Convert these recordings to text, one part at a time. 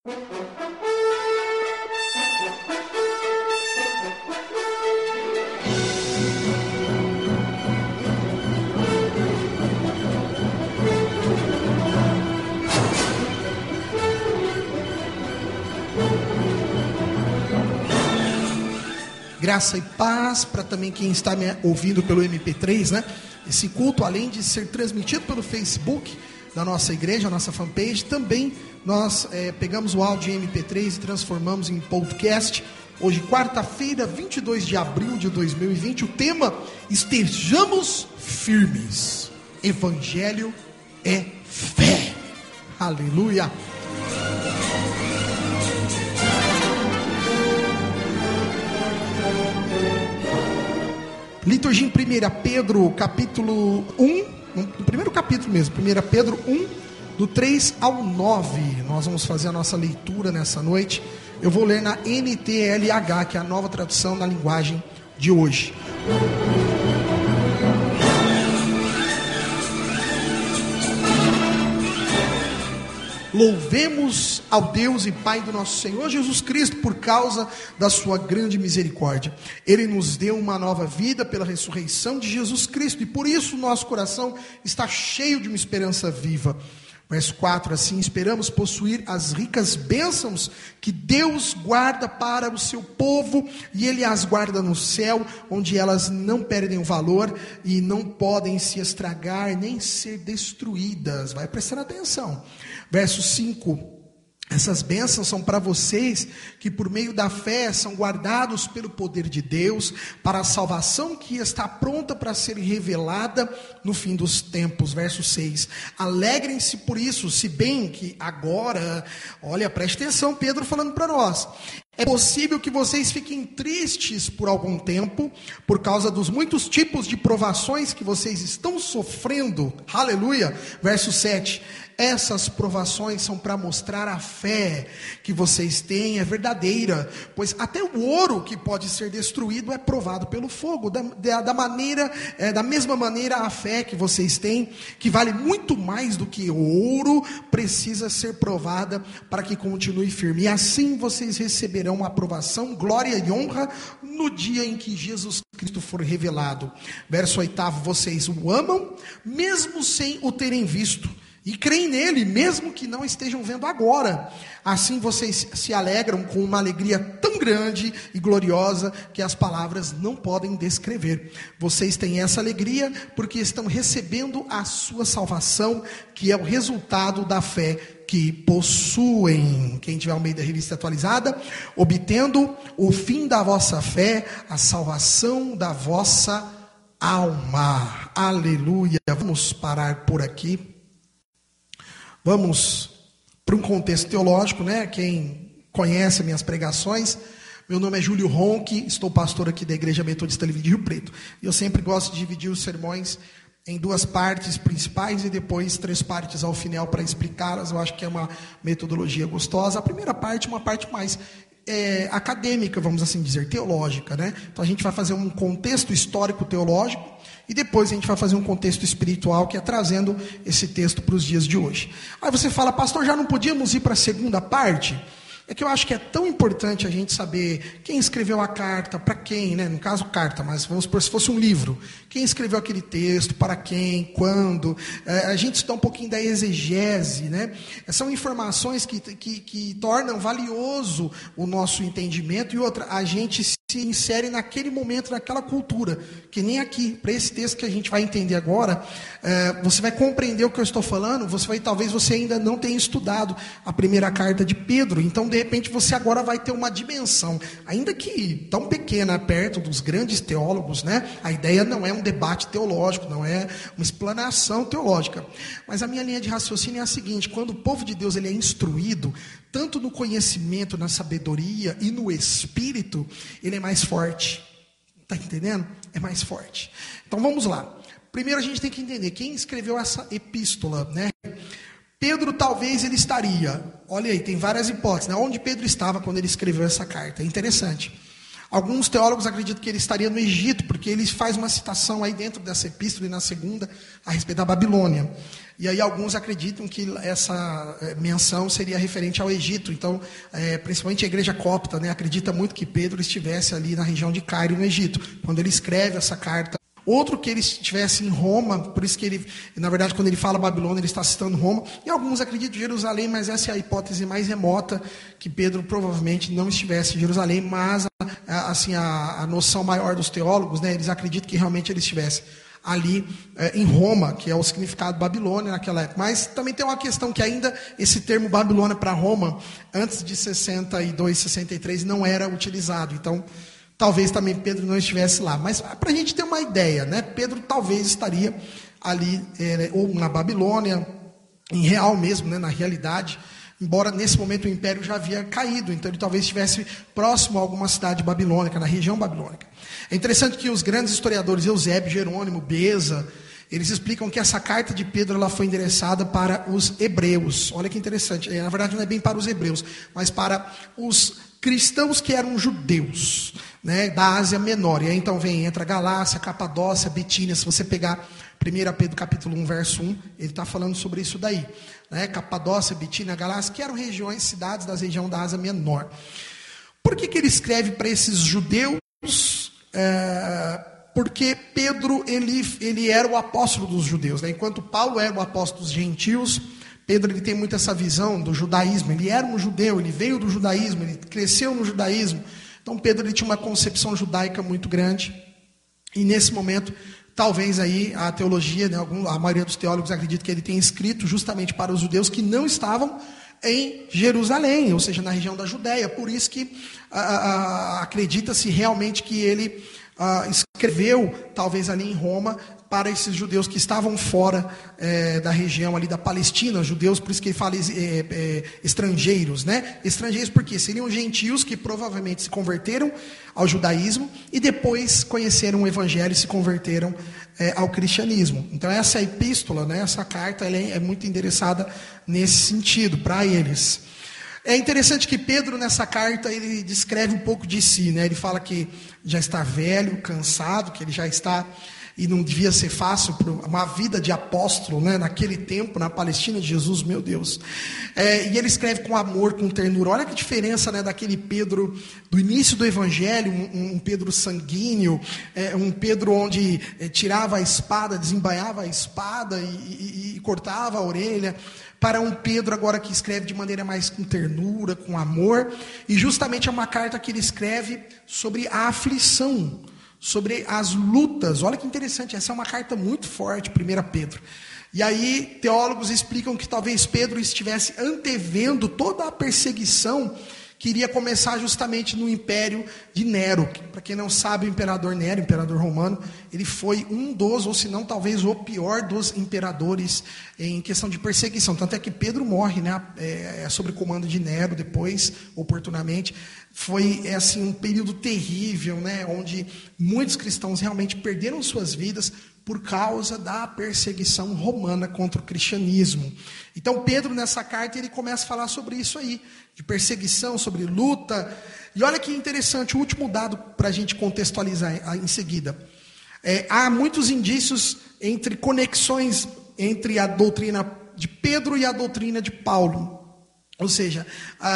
Graça e paz para também quem está me ouvindo pelo MP3, né? Esse culto, além de ser transmitido pelo Facebook da nossa igreja, a nossa fanpage, também nós pegamos o áudio em MP3 e transformamos em podcast. Hoje, quarta-feira, 22 de abril de 2020, o tema: estejamos firmes. Evangelho é fé. Aleluia. Liturgia em 1 Pedro, capítulo 1, no primeiro capítulo mesmo, 1 Pedro 1, do 3 ao 9. Nós vamos fazer a nossa leitura nessa noite. Eu vou ler na NTLH, que é a nova tradução da linguagem de hoje. Louvemos ao Deus e Pai do nosso Senhor Jesus Cristo por causa da sua grande misericórdia. Ele nos deu uma nova vida pela ressurreição de Jesus Cristo e por isso o nosso coração está cheio de uma esperança viva. Verso 4, assim: esperamos possuir as ricas bênçãos que Deus guarda para o seu povo, e Ele as guarda no céu, onde elas não perdem o valor e não podem se estragar nem ser destruídas. Vai prestando atenção. Verso 5: essas bênçãos são para vocês que por meio da fé são guardados pelo poder de Deus para a salvação que está pronta para ser revelada no fim dos tempos. Verso 6: alegrem-se por isso, se bem que agora, olha, preste atenção, Pedro falando para nós, é possível que vocês fiquem tristes por algum tempo, por causa dos muitos tipos de provações que vocês estão sofrendo. Aleluia. Verso 7: essas provações são para mostrar a fé que vocês têm é verdadeira, pois até o ouro que pode ser destruído é provado pelo fogo. Da mesma maneira, a fé que vocês têm, que vale muito mais do que ouro, precisa ser provada para que continue firme. E assim vocês receberão aprovação, glória e honra no dia em que Jesus Cristo for revelado. Verso 8: vocês o amam, mesmo sem o terem visto, e creem nele, mesmo que não estejam vendo agora. Assim vocês se alegram com uma alegria tão grande e gloriosa que as palavras não podem descrever. Vocês têm essa alegria porque estão recebendo a sua salvação, que é o resultado da fé que possuem. Quem tiver ao meio da revista atualizada: obtendo o fim da vossa fé, a salvação da vossa alma. Aleluia. Vamos parar por aqui. Vamos para um contexto teológico, né? Quem conhece minhas pregações, meu nome é Júlio Ronque, estou pastor aqui da Igreja Metodista Livre de Rio Preto. E eu sempre gosto de dividir os sermões em duas partes principais e depois 3 partes ao final para explicá-las. Eu acho que é uma metodologia gostosa. A primeira parte é uma parte mais acadêmica, vamos assim dizer, teológica, né? Então a gente vai fazer um contexto histórico teológico e depois a gente vai fazer um contexto espiritual, que é trazendo esse texto para os dias de hoje. Aí você fala: pastor, já não podíamos ir para a segunda parte? É que eu acho que é tão importante a gente saber quem escreveu a carta, para quem, né? No caso carta, mas vamos supor, se fosse um livro, quem escreveu aquele texto, para quem, quando. A gente estudar um pouquinho da exegese, né? São informações que tornam valioso o nosso entendimento. E outra, a gente se insere naquele momento, naquela cultura, que nem aqui, para esse texto que a gente vai entender agora, você vai compreender o que eu estou falando. Talvez você ainda não tenha estudado a primeira carta de Pedro, então de repente você agora vai ter uma dimensão, ainda que tão pequena, perto dos grandes teólogos, né? A ideia não é um debate teológico, não é uma explanação teológica, mas a minha linha de raciocínio é a seguinte: quando o povo de Deus ele é instruído, tanto no conhecimento, na sabedoria e no espírito, ele é mais forte. Está entendendo? É mais forte. Então vamos lá. Primeiro a gente tem que entender quem escreveu essa epístola, né? Pedro talvez ele estaria, olha aí, tem várias hipóteses, né? Onde Pedro estava quando ele escreveu essa carta? É interessante. Alguns teólogos acreditam que ele estaria no Egito, porque ele faz uma citação aí dentro dessa epístola e na segunda a respeito da Babilônia. E aí alguns acreditam que essa menção seria referente ao Egito. Então, principalmente a igreja copta, né, acredita muito que Pedro estivesse ali na região de Cairo, no Egito, quando ele escreve essa carta. Outro que ele estivesse em Roma, por isso que ele, na verdade, quando ele fala Babilônia, ele está citando Roma. E alguns acreditam em Jerusalém, mas essa é a hipótese mais remota, que Pedro provavelmente não estivesse em Jerusalém, mas assim, a noção maior dos teólogos, né, eles acreditam que realmente ele estivesse ali em Roma, que é o significado Babilônia naquela época. Mas também tem uma questão que ainda esse termo Babilônia para Roma, antes de 62, 63, não era utilizado. Então, talvez também Pedro não estivesse lá. Mas para a gente ter uma ideia, né? Pedro talvez estaria ali, ou na Babilônia, em real mesmo, né? Na realidade, embora nesse momento o império já havia caído, então ele talvez estivesse próximo a alguma cidade babilônica, na região babilônica. É interessante que os grandes historiadores, Eusébio, Jerônimo, Beza, eles explicam que essa carta de Pedro ela foi endereçada para os hebreus. Olha que interessante, na verdade não é bem para os hebreus, mas para os cristãos que eram judeus, né, da Ásia Menor. E aí então entra Galácia, Capadócia, Bitínia. Se você pegar 1 Pedro capítulo 1, verso 1, ele está falando sobre isso daí, né? Capadócia, Bitínia, Galácia, que eram regiões, cidades da região da Ásia Menor. Por que ele escreve para esses judeus? Porque Pedro ele era o apóstolo dos judeus, né? Enquanto Paulo era o apóstolo dos gentios, Pedro ele tem muito essa visão do judaísmo. Ele era um judeu, ele veio do judaísmo, ele cresceu no judaísmo. Então Pedro ele tinha uma concepção judaica muito grande. E nesse momento, talvez aí a teologia, né, a maioria dos teólogos acredita que ele tenha escrito justamente para os judeus que não estavam em Jerusalém, ou seja, na região da Judéia. Por isso que acredita-se realmente que ele escreveu, talvez ali em Roma, para esses judeus que estavam fora da região ali da Palestina, judeus, por isso que ele fala estrangeiros, né? Estrangeiros porque seriam gentios que provavelmente se converteram ao judaísmo e depois conheceram o evangelho e se converteram ao cristianismo. Então essa epístola, né, essa carta, ela é muito endereçada nesse sentido, para eles. É interessante que Pedro, nessa carta, ele descreve um pouco de si, né? Ele fala que já está velho, cansado, que ele já está, e não devia ser fácil, uma vida de apóstolo, né? Naquele tempo, na Palestina de Jesus, meu Deus. E ele escreve com amor, com ternura. Olha que diferença, né, daquele Pedro do início do Evangelho, um Pedro sanguíneo, um Pedro onde tirava a espada, desembainhava a espada e cortava a orelha, para um Pedro agora que escreve de maneira mais com ternura, com amor, e justamente é uma carta que ele escreve sobre a aflição, sobre as lutas. Olha que interessante, essa é uma carta muito forte, 1 Pedro. E aí teólogos explicam que talvez Pedro estivesse antevendo toda a perseguição que iria começar justamente no império de Nero. Para quem não sabe, o imperador Nero, imperador romano, ele foi um dos, ou se não talvez o pior dos imperadores em questão de perseguição. Tanto é que Pedro morre, né, sob o comando de Nero depois, oportunamente. Foi assim, um período terrível, né, onde muitos cristãos realmente perderam suas vidas por causa da perseguição romana contra o cristianismo. Então Pedro, nessa carta, ele começa a falar sobre isso aí, de perseguição, sobre luta. E olha que interessante, o último dado para a gente contextualizar em seguida. Há muitos indícios entre conexões entre a doutrina de Pedro e a doutrina de Paulo. Ou seja,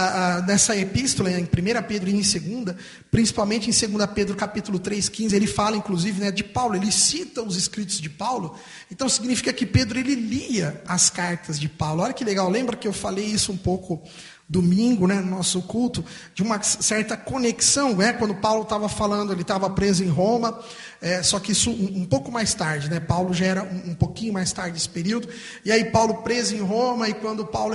nessa epístola, em 1 Pedro e em 2, principalmente em 2 Pedro capítulo 3, 15, ele fala inclusive, né, de Paulo, ele cita os escritos de Paulo. Então significa que Pedro ele lia as cartas de Paulo. Olha que legal, lembra que eu falei isso um pouco domingo, né, no nosso culto, de uma certa conexão, né, quando Paulo estava falando, ele estava preso em Roma, só que isso um pouco mais tarde, né, Paulo já era um pouquinho mais tarde esse período, e aí Paulo preso em Roma, e quando Paulo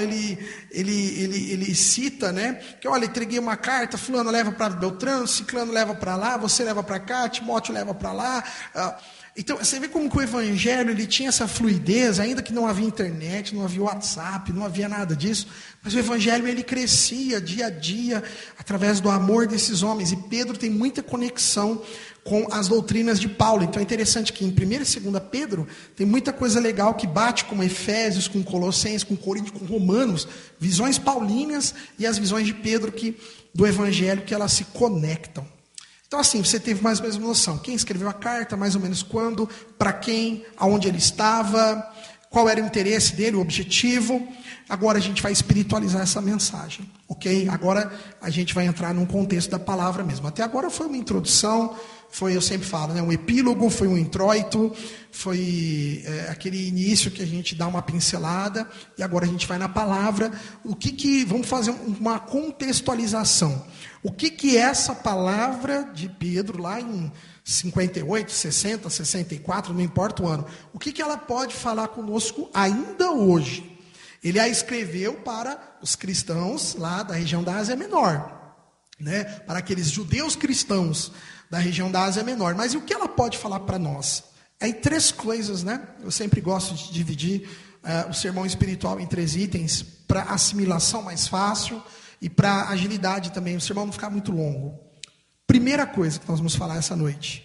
ele cita, né, que olha, entreguei uma carta, fulano leva para Beltrano, ciclano leva para lá, você leva para cá, Timóteo leva para lá. Então, você vê como que o evangelho ele tinha essa fluidez, ainda que não havia internet, não havia WhatsApp, não havia nada disso, mas o evangelho ele crescia dia a dia, através do amor desses homens, e Pedro tem muita conexão com as doutrinas de Paulo. Então é interessante que em 1 e 2 Pedro tem muita coisa legal que bate com Efésios, com Colossenses, com Coríntios, com Romanos, visões paulinas e as visões de Pedro do evangelho que elas se conectam. Então assim, você teve mais ou menos noção. Quem escreveu a carta, mais ou menos quando, para quem, aonde ele estava, qual era o interesse dele, o objetivo. Agora a gente vai espiritualizar essa mensagem, ok? Agora a gente vai entrar num contexto da palavra mesmo. Até agora foi uma introdução, foi, eu sempre falo, né, um epílogo, foi um introito, foi aquele início que a gente dá uma pincelada, e agora a gente vai na palavra. Vamos fazer uma contextualização. O que é essa palavra de Pedro, lá em 58, 60, 64, não importa o ano, o que ela pode falar conosco ainda hoje? Ele a escreveu para os cristãos lá da região da Ásia Menor, né? Para aqueles judeus cristãos da região da Ásia Menor. Mas e o que ela pode falar para nós? Em 3 coisas, né? Eu sempre gosto de dividir o sermão espiritual em 3 itens, para assimilação mais fácil e para agilidade também, o sermão não ficar muito longo. Primeira coisa que nós vamos falar essa noite.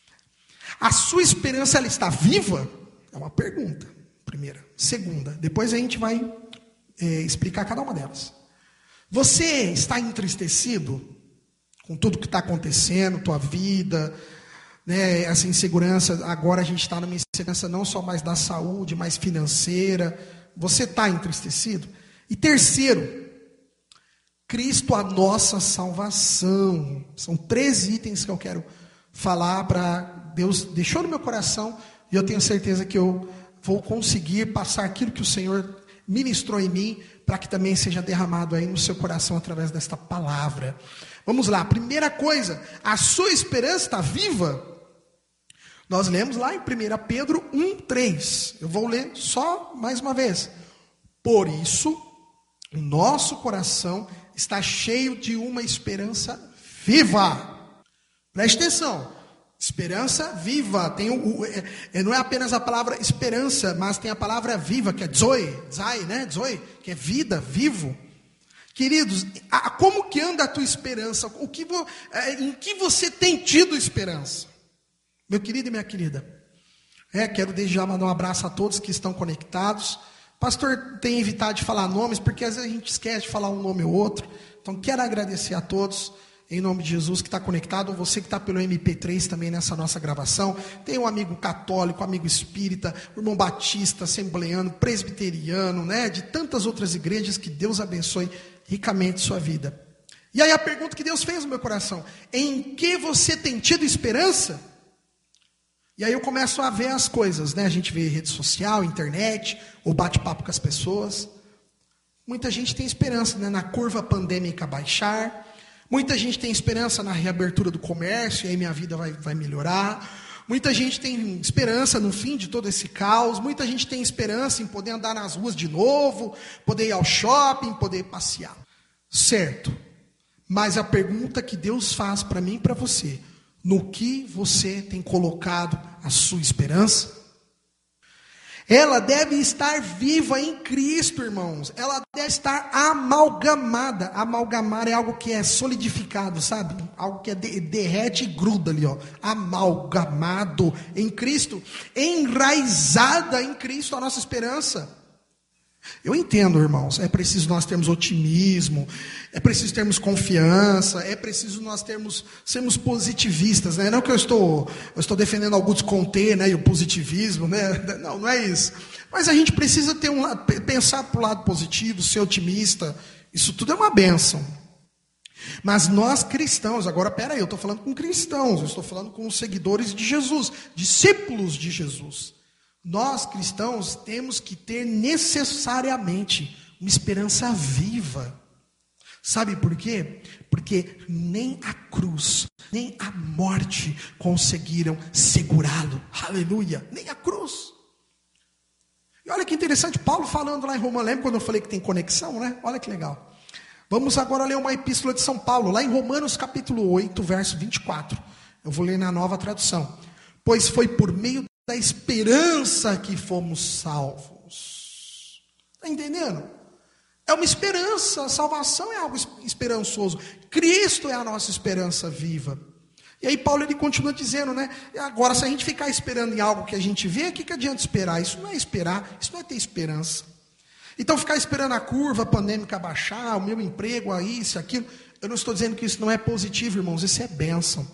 A sua esperança, ela está viva? É uma pergunta, primeira. Segunda, depois a gente vai explicar cada uma delas. Você está entristecido com tudo que está acontecendo, tua vida, né, essa insegurança? Agora a gente está numa insegurança não só mais da saúde, mas financeira. Você está entristecido? E terceiro, Cristo a nossa salvação. São 3 itens que eu quero falar, para Deus deixou no meu coração, e eu tenho certeza que eu vou conseguir passar aquilo que o Senhor ministrou em mim, para que também seja derramado aí no seu coração através desta palavra. Vamos lá, primeira coisa, a sua esperança está viva? Nós lemos lá em 1 Pedro 1:3. Eu vou ler só mais uma vez. Por isso, o nosso coração está cheio de uma esperança viva. Preste atenção. Esperança viva. Não é apenas a palavra esperança, mas tem a palavra viva, que é zoe, né? Zoe, que é vida, vivo. Queridos, como que anda a tua esperança? Em que você tem tido esperança? Meu querido e minha querida, quero desde já mandar um abraço a todos que estão conectados. Pastor tem evitado de falar nomes, porque às vezes a gente esquece de falar um nome ou outro. Então quero agradecer a todos, em nome de Jesus, que está conectado. Você que está pelo MP3 também nessa nossa gravação. Tem um amigo católico, amigo espírita, irmão batista, assembleano, presbiteriano, né? De tantas outras igrejas, que Deus abençoe ricamente sua vida. E aí a pergunta que Deus fez no meu coração: em que você tem tido esperança? E aí eu começo a ver as coisas, né? A gente vê rede social, internet, ou bate-papo com as pessoas. Muita gente tem esperança, né, na curva pandêmica baixar. Muita gente tem esperança na reabertura do comércio, e aí minha vida vai melhorar. Muita gente tem esperança no fim de todo esse caos. Muita gente tem esperança em poder andar nas ruas de novo, poder ir ao shopping, poder passear. Certo. Mas a pergunta que Deus faz para mim e para você: no que você tem colocado a sua esperança? Ela deve estar viva em Cristo, irmãos. Ela deve estar amalgamada. Amalgamar é algo que é solidificado, sabe? Algo que derrete e gruda ali, ó. Amalgamado em Cristo. Enraizada em Cristo a nossa esperança. Eu entendo, irmãos, é preciso nós termos otimismo, é preciso termos confiança, é preciso nós sermos positivistas, né? Não que eu estou defendendo Augusto Comte, né, e o positivismo, né? Não é isso. Mas a gente precisa pensar para o lado positivo, ser otimista. Isso tudo é uma bênção. Mas nós cristãos, agora peraí, eu estou falando com cristãos, eu estou falando com os seguidores de Jesus, discípulos de Jesus. Nós cristãos temos que ter necessariamente uma esperança viva. Sabe por quê? Porque nem a cruz, nem a morte conseguiram segurá-lo. Aleluia! Nem a cruz. E olha que interessante, Paulo falando lá em Romanos, lembra quando eu falei que tem conexão, né? Olha que legal. Vamos agora ler uma epístola de São Paulo, lá em Romanos capítulo 8, verso 24. Eu vou ler na Nova Tradução. Pois foi por meio da esperança que fomos salvos. Está entendendo? É uma esperança, a salvação é algo esperançoso. Cristo é a nossa esperança viva. E aí Paulo ele continua dizendo, né? Agora, se a gente ficar esperando em algo que a gente vê, o que adianta esperar? Isso não é esperar, isso não é ter esperança. Então ficar esperando a curva pandêmica baixar, o meu emprego, isso, aquilo. Eu não estou dizendo que isso não é positivo, irmãos, isso é bênção.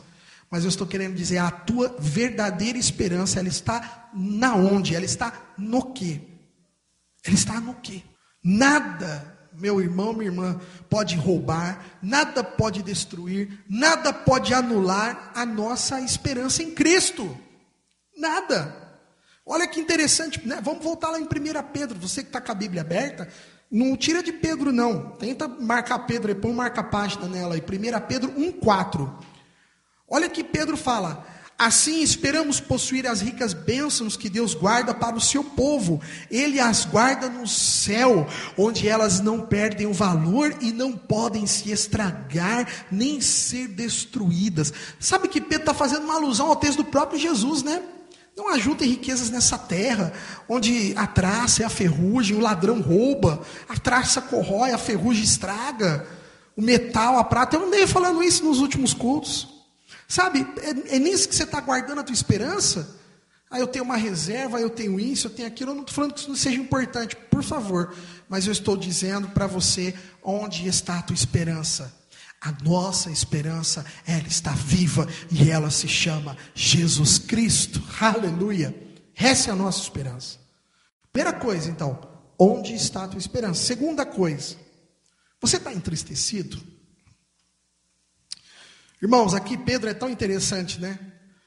Mas eu estou querendo dizer, a tua verdadeira esperança, ela está na onde? Ela está no quê? Ela está no quê? Nada, meu irmão, minha irmã, pode roubar, nada pode destruir, nada pode anular a nossa esperança em Cristo. Nada. Olha que interessante, né? Vamos voltar lá em 1 Pedro, você que está com a Bíblia aberta, não tira de Pedro não, tenta marcar Pedro, põe marca a página nela aí, 1 Pedro 1,4. Olha que Pedro fala: assim esperamos possuir as ricas bênçãos que Deus guarda para o seu povo. Ele as guarda no céu, onde elas não perdem o valor e não podem se estragar, nem ser destruídas. Sabe que Pedro está fazendo uma alusão ao texto do próprio Jesus, né? Não ajuntem riquezas nessa terra, onde a traça e a ferrugem, o ladrão rouba, a traça corrói, a ferrugem estraga, o metal, a prata. Eu andei falando isso nos últimos cultos. Sabe, é nisso que você está guardando a tua esperança? Ah, eu tenho uma reserva, eu tenho isso, eu tenho aquilo. Eu não estou falando que isso não seja importante, por favor. Mas eu estou dizendo para você, onde está a tua esperança? A nossa esperança, ela está viva e ela se chama Jesus Cristo. Aleluia. Essa é a nossa esperança. Primeira coisa, então, onde está a tua esperança? Segunda coisa, você está entristecido? Irmãos, aqui Pedro é tão interessante, né?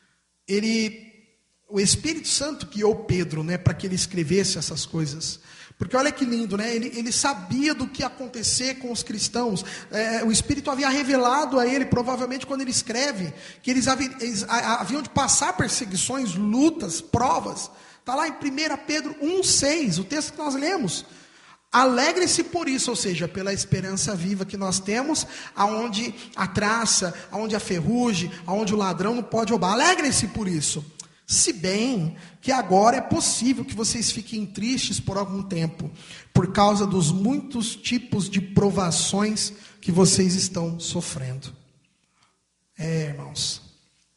O Espírito Santo guiou Pedro, né, para que ele escrevesse essas coisas. Porque olha que lindo, né? Ele sabia do que ia acontecer com os cristãos. O Espírito havia revelado a ele, provavelmente quando ele escreve, que eles haviam de passar perseguições, lutas, provas. Está lá em 1 Pedro 1,6, o texto que nós lemos. Alegre-se por isso, ou seja, pela esperança viva que nós temos, aonde a traça, aonde a ferrugem, aonde o ladrão não pode roubar. Alegre-se por isso. Se bem que agora é possível que vocês fiquem tristes por algum tempo, por causa dos muitos tipos de provações que vocês estão sofrendo. Irmãos,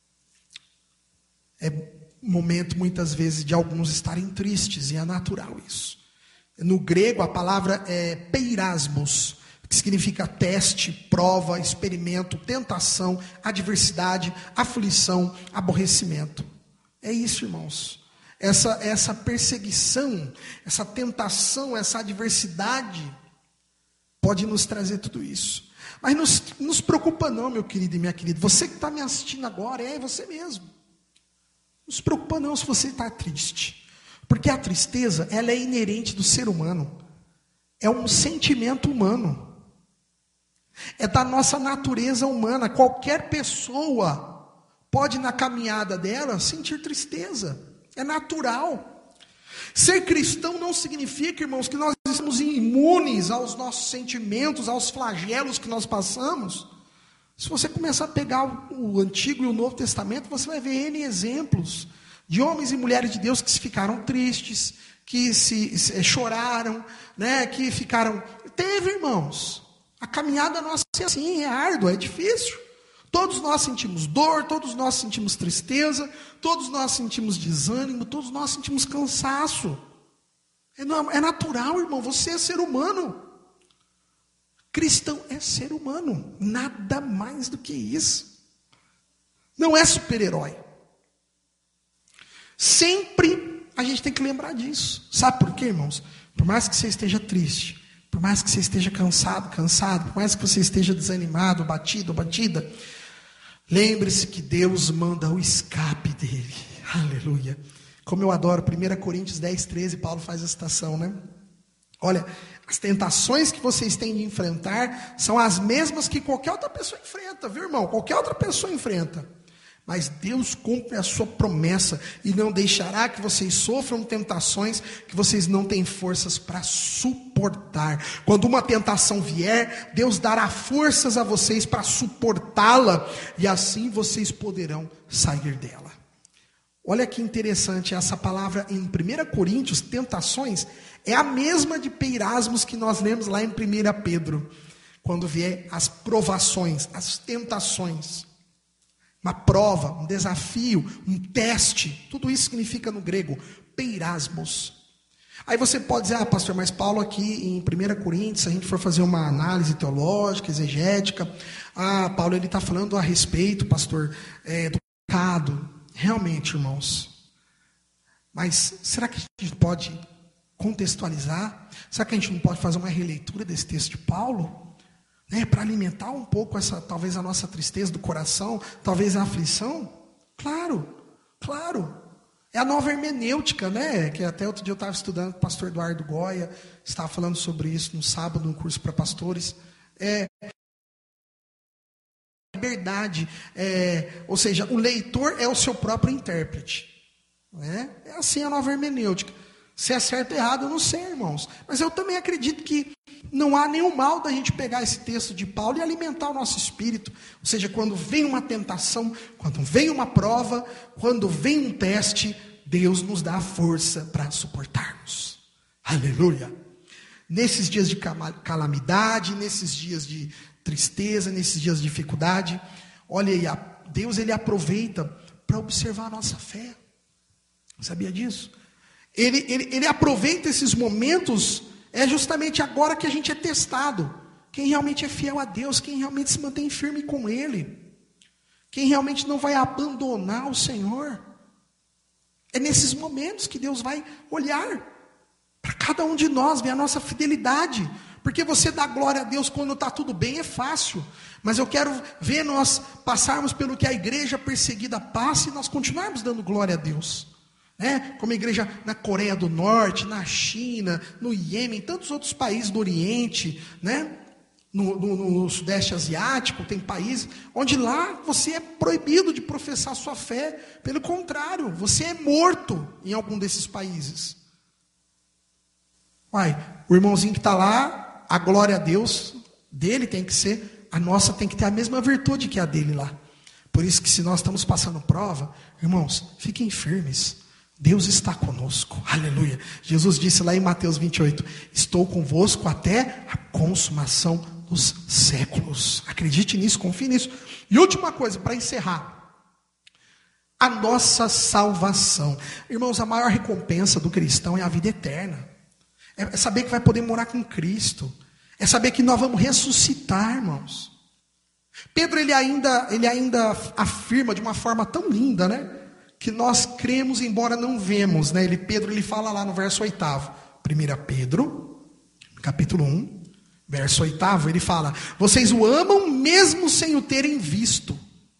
é momento muitas vezes de alguns estarem tristes, e é natural isso. No grego a palavra é peirasmos, que significa teste, prova, experimento, tentação, adversidade, aflição, aborrecimento. É isso, irmãos. Essa perseguição, essa tentação, essa adversidade pode nos trazer tudo isso. Mas não nos preocupa não, meu querido e minha querida. Você que está me assistindo agora, é você mesmo. Não se preocupa não se você está triste. Porque a tristeza, ela é inerente do ser humano. É um sentimento humano. É da nossa natureza humana. Qualquer pessoa pode, na caminhada dela, sentir tristeza. É natural. Ser cristão não significa, irmãos, que nós estamos imunes aos nossos sentimentos, aos flagelos que nós passamos. Se você começar a pegar o Antigo e o Novo Testamento, você vai ver N exemplos de homens e mulheres de Deus que ficaram tristes, que choraram, né, que ficaram... Teve, irmãos. A caminhada nossa é assim, é árdua, é difícil. Todos nós sentimos dor, todos nós sentimos tristeza, todos nós sentimos desânimo, todos nós sentimos cansaço. É natural, irmão, você é ser humano. Cristão é ser humano, nada mais do que isso. Não é super-herói. Sempre a gente tem que lembrar disso. Sabe por quê, irmãos? Por mais que você esteja triste, por mais que você esteja cansado, por mais que você esteja desanimado, batido, batida, lembre-se que Deus manda o escape dele. Aleluia. Como eu adoro 1 Coríntios 10, 13, Paulo faz a citação, né? Olha, as tentações que vocês têm de enfrentar são as mesmas que qualquer outra pessoa enfrenta, viu, irmão? Qualquer outra pessoa enfrenta. Mas Deus cumpre a sua promessa e não deixará que vocês sofram tentações que vocês não têm forças para suportar. Quando uma tentação vier, Deus dará forças a vocês para suportá-la e assim vocês poderão sair dela. Olha que interessante, essa palavra em 1 Coríntios, tentações, é a mesma de peirasmos que nós lemos lá em 1 Pedro. Quando vier as provações, as tentações. Uma prova, um desafio, um teste, tudo isso significa no grego, peirasmos. Aí você pode dizer, pastor, mas Paulo aqui em 1 Coríntios, se a gente for fazer uma análise teológica, exegética, Paulo ele está falando a respeito, pastor, do pecado. Realmente, irmãos. Mas será que a gente pode contextualizar? Será que a gente não pode fazer uma releitura desse texto de Paulo? Para alimentar um pouco talvez a nossa tristeza do coração, talvez a aflição? Claro. É a nova hermenêutica, que até outro dia eu estava estudando com o pastor Eduardo Goya, estava falando sobre isso no sábado, no curso para pastores. Liberdade, ou seja, o leitor é o seu próprio intérprete. É assim a nova hermenêutica. Se é certo ou errado, eu não sei, irmãos. Mas eu também acredito que não há nenhum mal da gente pegar esse texto de Paulo e alimentar o nosso espírito. Ou seja, quando vem uma tentação, quando vem uma prova, quando vem um teste, Deus nos dá a força para suportarmos. Aleluia! Nesses dias de calamidade, nesses dias de tristeza, nesses dias de dificuldade, olha aí, Deus ele aproveita para observar a nossa fé. Sabia disso? Ele aproveita esses momentos, justamente agora que a gente é testado. Quem realmente é fiel a Deus, quem realmente se mantém firme com Ele, quem realmente não vai abandonar o Senhor. É nesses momentos que Deus vai olhar para cada um de nós, ver a nossa fidelidade. Porque você dá glória a Deus quando está tudo bem é fácil. Mas eu quero ver nós passarmos pelo que a igreja perseguida passa e nós continuarmos dando glória a Deus. Como a igreja na Coreia do Norte, na China, no Iêmen, tantos outros países do Oriente, no Sudeste Asiático, tem países onde lá você é proibido de professar sua fé. Pelo contrário, você é morto em algum desses países. O irmãozinho que está lá, a glória a Deus dele tem que ser, a nossa tem que ter a mesma virtude que a dele lá. Por isso que se nós estamos passando prova, irmãos, fiquem firmes. Deus está conosco, aleluia. Jesus disse lá em Mateus 28, estou convosco até a consumação dos séculos. Acredite nisso, confie nisso. E última coisa, para encerrar, a nossa salvação. Irmãos, a maior recompensa do cristão é a vida eterna. É saber que vai poder morar com Cristo. É saber que nós vamos ressuscitar, irmãos. Pedro, ele ainda afirma de uma forma tão linda, que nós cremos, embora não vemos, Pedro ele fala lá no verso 8º, 1 Pedro, capítulo 1, verso 8º, ele fala, vocês o amam mesmo sem o terem visto.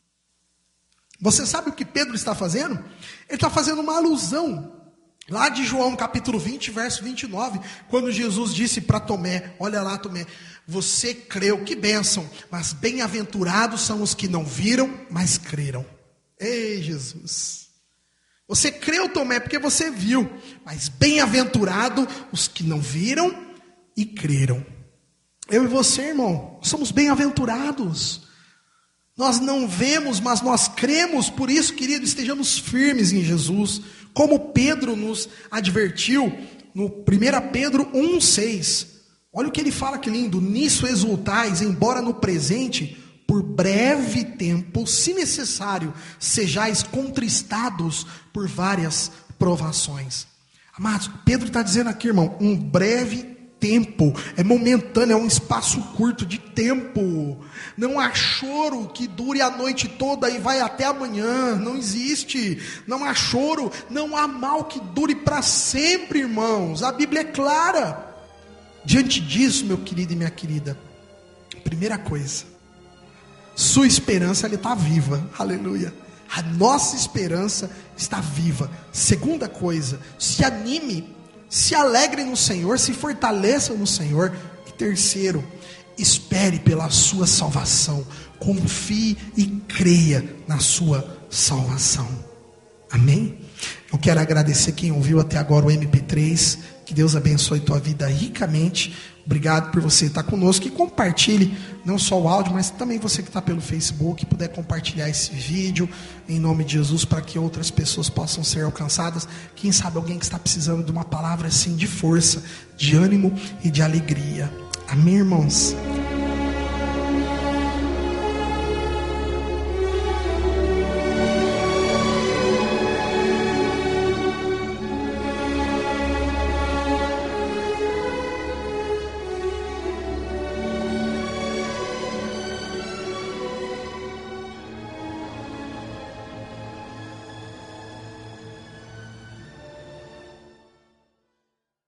Você sabe o que Pedro está fazendo? Ele está fazendo uma alusão, lá de João capítulo 20, verso 29, quando Jesus disse para Tomé, olha lá Tomé, você creu, que bênção, mas bem-aventurados são os que não viram, mas creram. Ei Jesus! Você creu, Tomé, porque você viu. Mas bem-aventurado os que não viram e creram. Eu e você, irmão, somos bem-aventurados. Nós não vemos, mas nós cremos. Por isso, querido, estejamos firmes em Jesus. Como Pedro nos advertiu no 1 Pedro 1,6. Olha o que ele fala, que lindo. Nisso exultais, embora no presente, por breve tempo, se necessário, sejais contristados por várias provações. Amados, Pedro está dizendo aqui, irmão, um breve tempo, é momentâneo, é um espaço curto de tempo. Não há choro que dure a noite toda e vai até amanhã, não existe. Não há choro, não há mal que dure para sempre, irmãos. A Bíblia é clara. Diante disso, meu querido e minha querida, primeira coisa, sua esperança está viva, aleluia. A nossa esperança está viva. Segunda coisa, se anime, se alegre no Senhor, se fortaleça no Senhor. E terceiro, espere pela sua salvação, confie e creia na sua salvação. Amém? Eu quero agradecer quem ouviu até agora o MP3, que Deus abençoe tua vida ricamente. Obrigado por você estar conosco e compartilhe não só o áudio, mas também você que está pelo Facebook, puder compartilhar esse vídeo em nome de Jesus para que outras pessoas possam ser alcançadas. Quem sabe alguém que está precisando de uma palavra assim de força, de ânimo e de alegria. Amém, irmãos?